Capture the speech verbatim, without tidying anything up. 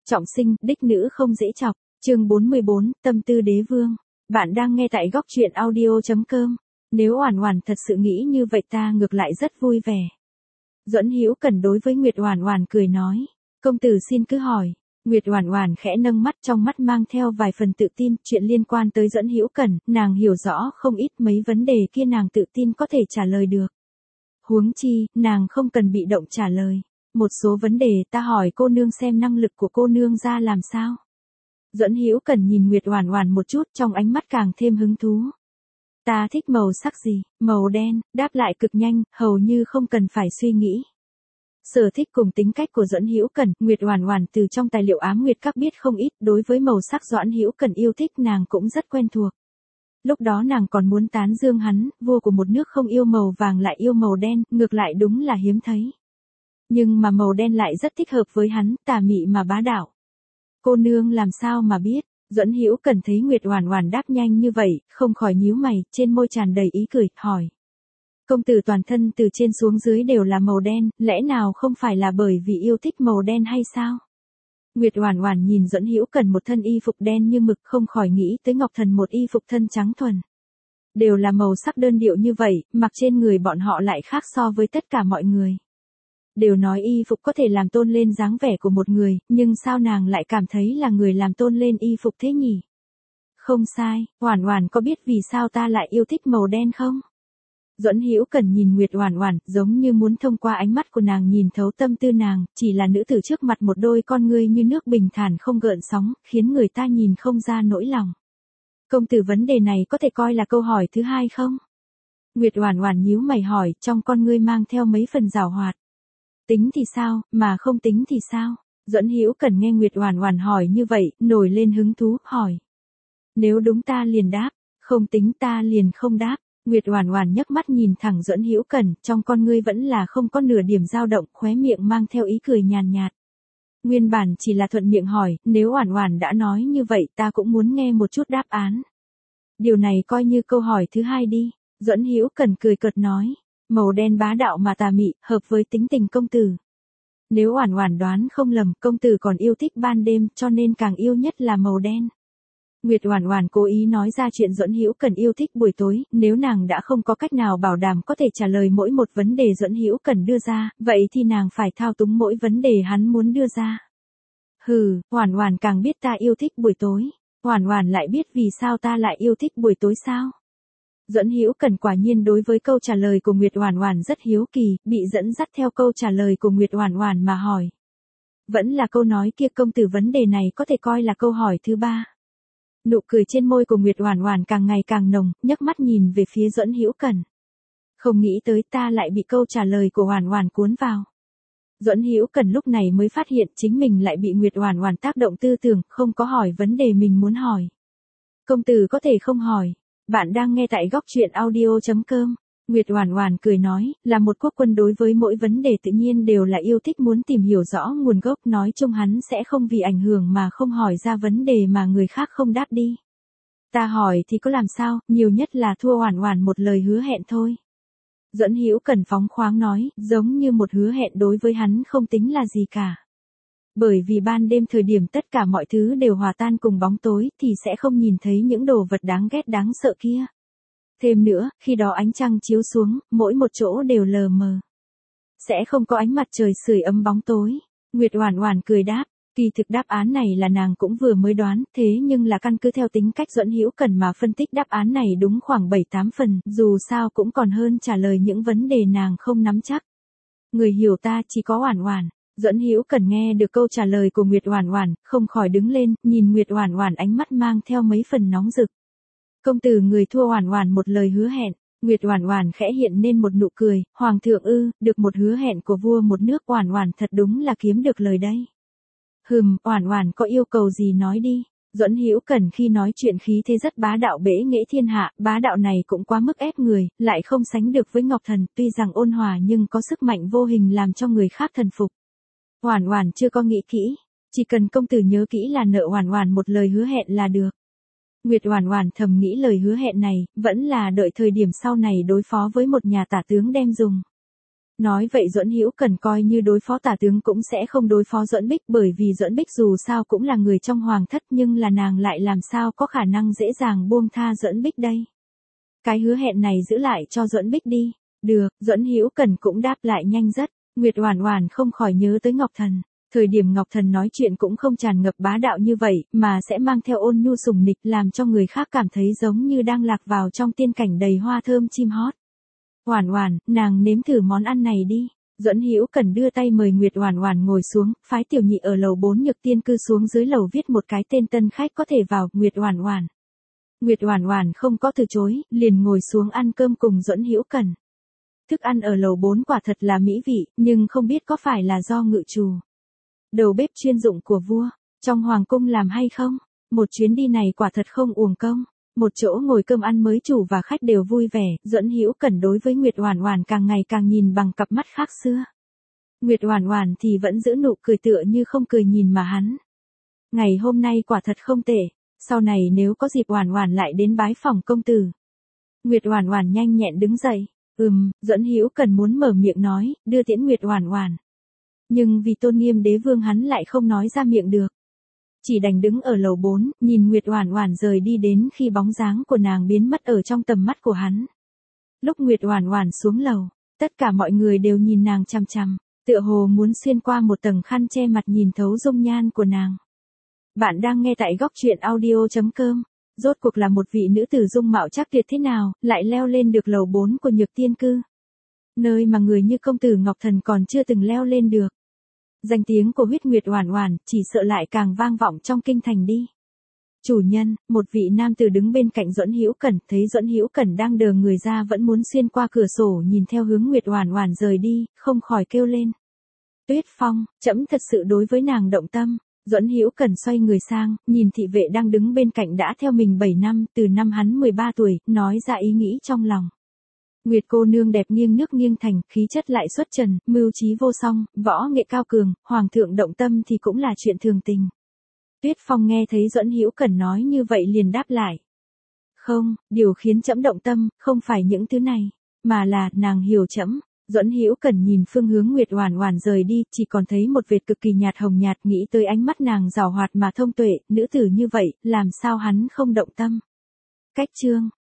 Trọng sinh, đích nữ không dễ chọc. Chương bốn mươi bốn, tâm tư đế vương. Bạn đang nghe tại góc truyện audio chấm com. Nếu Oản Oản thật sự nghĩ như vậy ta ngược lại rất vui vẻ. Duẫn Hữu Cần đối với Nguyệt Oản Oản cười nói, công tử xin cứ hỏi. Nguyệt Oản Oản khẽ nâng mắt, trong mắt mang theo vài phần tự tin, chuyện liên quan tới Duẫn Hữu Cần, nàng hiểu rõ không ít, mấy vấn đề kia nàng tự tin có thể trả lời được. Huống chi, nàng không cần bị động trả lời. Một số vấn đề ta hỏi cô nương xem năng lực của cô nương ra làm sao. Duẫn Hữu Cần nhìn Nguyệt Oản Oản một chút, trong ánh mắt càng thêm hứng thú. Ta thích màu sắc gì? Màu đen, đáp lại cực nhanh, hầu như không cần phải suy nghĩ. Sở thích cùng tính cách của Duẫn Hữu Cần, Nguyệt Oản Oản từ trong tài liệu Ám Nguyệt Các biết không ít, đối với màu sắc Duẫn Hữu Cần yêu thích nàng cũng rất quen thuộc. Lúc đó nàng còn muốn tán dương hắn, vua của một nước không yêu màu vàng lại yêu màu đen, ngược lại đúng là hiếm thấy. Nhưng mà màu đen lại rất thích hợp với hắn, tà mị mà bá đạo. Cô nương làm sao mà biết? Duẫn Hữu Cần thấy Nguyệt Oản Oản đáp nhanh như vậy, không khỏi nhíu mày, trên môi tràn đầy ý cười, hỏi. Công tử toàn thân từ trên xuống dưới đều là màu đen, lẽ nào không phải là bởi vì yêu thích màu đen hay sao? Nguyệt Oản Oản nhìn Duẫn Hữu Cần một thân y phục đen như mực, không khỏi nghĩ tới Ngọc Thần một y phục thân trắng thuần. Đều là màu sắc đơn điệu như vậy, mặc trên người bọn họ lại khác so với tất cả mọi người. Đều nói y phục có thể làm tôn lên dáng vẻ của một người, nhưng sao nàng lại cảm thấy là người làm tôn lên y phục thế nhỉ? Không sai, Oản Oản có biết vì sao ta lại yêu thích màu đen không? Duẫn Hữu Cần nhìn Nguyệt Oản Oản, giống như muốn thông qua ánh mắt của nàng nhìn thấu tâm tư nàng, chỉ là nữ tử trước mặt một đôi con ngươi như nước bình thản không gợn sóng, khiến người ta nhìn không ra nỗi lòng. Công tử, vấn đề này có thể coi là câu hỏi thứ hai không? Nguyệt Oản Oản nhíu mày hỏi, trong con ngươi mang theo mấy phần giảo hoạt. Tính thì sao, mà không tính thì sao? Duẫn Hữu Cần nghe Nguyệt Oản Oản hỏi như vậy, nổi lên hứng thú, hỏi. Nếu đúng ta liền đáp, không tính ta liền không đáp. Nguyệt Oản Oản nhấc mắt nhìn thẳng Duẫn Hữu Cần, trong con ngươi vẫn là không có nửa điểm dao động, khóe miệng mang theo ý cười nhàn nhạt. Nguyên bản chỉ là thuận miệng hỏi, nếu Oản Oản đã nói như vậy ta cũng muốn nghe một chút đáp án. Điều này coi như câu hỏi thứ hai đi. Duẫn Hữu Cần cười cợt nói. Màu đen bá đạo mà tà mị, hợp với tính tình công tử. Nếu Oản Oản đoán không lầm, công tử còn yêu thích ban đêm, cho nên càng yêu nhất là màu đen. Nguyệt Oản Oản cố ý nói ra chuyện Duẫn Hữu Cần yêu thích buổi tối, nếu nàng đã không có cách nào bảo đảm có thể trả lời mỗi một vấn đề Duẫn Hữu Cần đưa ra, vậy thì nàng phải thao túng mỗi vấn đề hắn muốn đưa ra. Hừ, Oản Oản càng biết ta yêu thích buổi tối, Oản Oản lại biết vì sao ta lại yêu thích buổi tối sao? Duẫn Hữu Cần quả nhiên đối với câu trả lời của Nguyệt Oản Oản rất hiếu kỳ, bị dẫn dắt theo câu trả lời của Nguyệt Oản Oản mà hỏi. Vẫn là câu nói kia, công tử, vấn đề này có thể coi là câu hỏi thứ ba. Nụ cười trên môi của Nguyệt Oản Oản càng ngày càng nồng, nhấc mắt nhìn về phía Duẫn Hữu Cần. Không nghĩ tới ta lại bị câu trả lời của Oản Oản cuốn vào. Duẫn Hữu Cần lúc này mới phát hiện chính mình lại bị Nguyệt Oản Oản tác động tư tưởng, không có hỏi vấn đề mình muốn hỏi. Công tử có thể không hỏi. Bạn đang nghe tại góc truyện audio chấm com. Nguyệt Oản Oản cười nói, là một quốc quân đối với mỗi vấn đề tự nhiên đều là yêu thích muốn tìm hiểu rõ nguồn gốc, nói chung hắn sẽ không vì ảnh hưởng mà không hỏi ra vấn đề mà người khác không đáp đi. Ta hỏi thì có làm sao, nhiều nhất là thua Oản Oản một lời hứa hẹn thôi. Duẫn Hữu Cần phóng khoáng nói, giống như một hứa hẹn đối với hắn không tính là gì cả. Bởi vì ban đêm thời điểm tất cả mọi thứ đều hòa tan cùng bóng tối thì sẽ không nhìn thấy những đồ vật đáng ghét đáng sợ kia. Thêm nữa, khi đó ánh trăng chiếu xuống, mỗi một chỗ đều lờ mờ. Sẽ không có ánh mặt trời sưởi ấm bóng tối. Nguyệt Oản Oản cười đáp, kỳ thực đáp án này là nàng cũng vừa mới đoán, thế nhưng là căn cứ theo tính cách Duẫn Hữu Cần mà phân tích đáp án này đúng khoảng bảy tám phần, dù sao cũng còn hơn trả lời những vấn đề nàng không nắm chắc. Người hiểu ta chỉ có Oản Oản. Duẫn Hữu Cần nghe được câu trả lời của Nguyệt Oản Oản, không khỏi đứng lên, nhìn Nguyệt Oản Oản ánh mắt mang theo mấy phần nóng rực. Công tử, người thua Oản Oản một lời hứa hẹn. Nguyệt Oản Oản khẽ hiện nên một nụ cười, hoàng thượng ư, được một hứa hẹn của vua một nước, Oản Oản thật đúng là kiếm được lời đây. Hừm, Oản Oản có yêu cầu gì nói đi. Duẫn Hữu Cần khi nói chuyện khí thế rất bá đạo, bẽ nghệ thiên hạ, bá đạo này cũng quá mức ép người, lại không sánh được với Ngọc Thần, tuy rằng ôn hòa nhưng có sức mạnh vô hình làm cho người khác thần phục. Oản Oản chưa có nghĩ kỹ, chỉ cần công tử nhớ kỹ là nợ Oản Oản một lời hứa hẹn là được. Nguyệt Oản Oản thầm nghĩ lời hứa hẹn này, vẫn là đợi thời điểm sau này đối phó với một nhà tả tướng đem dùng. Nói vậy Duẫn Hữu Cần coi như đối phó tả tướng cũng sẽ không đối phó Duẫn Bích, bởi vì Duẫn Bích dù sao cũng là người trong hoàng thất, nhưng là nàng lại làm sao có khả năng dễ dàng buông tha Duẫn Bích đây. Cái hứa hẹn này giữ lại cho Duẫn Bích đi. Được, Duẫn Hữu Cần cũng đáp lại nhanh rất. Nguyệt Oản Oản không khỏi nhớ tới Ngọc Thần. Thời điểm Ngọc Thần nói chuyện cũng không tràn ngập bá đạo như vậy, mà sẽ mang theo ôn nhu sủng nịch, làm cho người khác cảm thấy giống như đang lạc vào trong tiên cảnh đầy hoa thơm chim hót. Oản Oản, nàng nếm thử món ăn này đi. Duẫn Hữu Cần đưa tay mời Nguyệt Oản Oản ngồi xuống, phái tiểu nhị ở lầu bốn Nhược Tiên cư xuống dưới lầu viết một cái tên tân khách có thể vào. Nguyệt Oản Oản. Nguyệt Oản Oản không có từ chối, liền ngồi xuống ăn cơm cùng Duẫn Hữu Cần. Thức ăn ở lầu bốn quả thật là mỹ vị, nhưng không biết có phải là do ngự trù, đầu bếp chuyên dụng của vua trong hoàng cung làm hay không. Một chuyến đi này quả thật không uổng công. Một chỗ ngồi cơm ăn mới chủ và khách đều vui vẻ, Duẫn Hữu Cần đối với Nguyệt Oản Oản càng ngày càng nhìn bằng cặp mắt khác xưa. Nguyệt Oản Oản thì vẫn giữ nụ cười tựa như không cười nhìn mà hắn. Ngày hôm nay quả thật không tệ, sau này nếu có dịp Oản Oản lại đến bái phỏng công tử. Nguyệt Oản Oản nhanh nhẹn đứng dậy. Ừm, Duẫn Hữu Cần muốn mở miệng nói, đưa tiễn Nguyệt Oản Oản. Nhưng vì tôn nghiêm đế vương hắn lại không nói ra miệng được. Chỉ đành đứng ở lầu bốn, nhìn Nguyệt Oản Oản rời đi đến khi bóng dáng của nàng biến mất ở trong tầm mắt của hắn. Lúc Nguyệt Oản Oản xuống lầu, tất cả mọi người đều nhìn nàng chằm chằm, tựa hồ muốn xuyên qua một tầng khăn che mặt nhìn thấu dung nhan của nàng. Bạn đang nghe tại góc truyện audio chấm com. Rốt cuộc là một vị nữ tử dung mạo chắc tuyệt thế nào, lại leo lên được lầu bốn của Nhược Tiên cư. Nơi mà người như công tử Ngọc Thần còn chưa từng leo lên được. Danh tiếng của huyết Nguyệt Oản Oản chỉ sợ lại càng vang vọng trong kinh thành đi. Chủ nhân, một vị nam tử đứng bên cạnh Duẫn Hữu Cần, thấy Duẫn Hữu Cần đang đờ người ra vẫn muốn xuyên qua cửa sổ nhìn theo hướng Nguyệt Oản Oản rời đi, không khỏi kêu lên. Tuyết Phong, trẫm thật sự đối với nàng động tâm. Duẫn Hữu Cần xoay người sang, nhìn thị vệ đang đứng bên cạnh đã theo mình bảy năm, từ năm hắn mười ba tuổi, nói ra ý nghĩ trong lòng. Nguyệt cô nương đẹp nghiêng nước nghiêng thành, khí chất lại xuất trần, mưu trí vô song, võ nghệ cao cường, hoàng thượng động tâm thì cũng là chuyện thường tình. Tuyết Phong nghe thấy Duẫn Hữu Cần nói như vậy liền đáp lại. Không, điều khiến trẫm động tâm, không phải những thứ này, mà là, nàng hiểu trẫm. Duẫn Hữu Cần nhìn phương hướng Nguyệt Oản Oản rời đi, chỉ còn thấy một vệt cực kỳ nhạt hồng nhạt, nghĩ tới ánh mắt nàng giàu hoạt mà thông tuệ, nữ tử như vậy, làm sao hắn không động tâm. Cách chương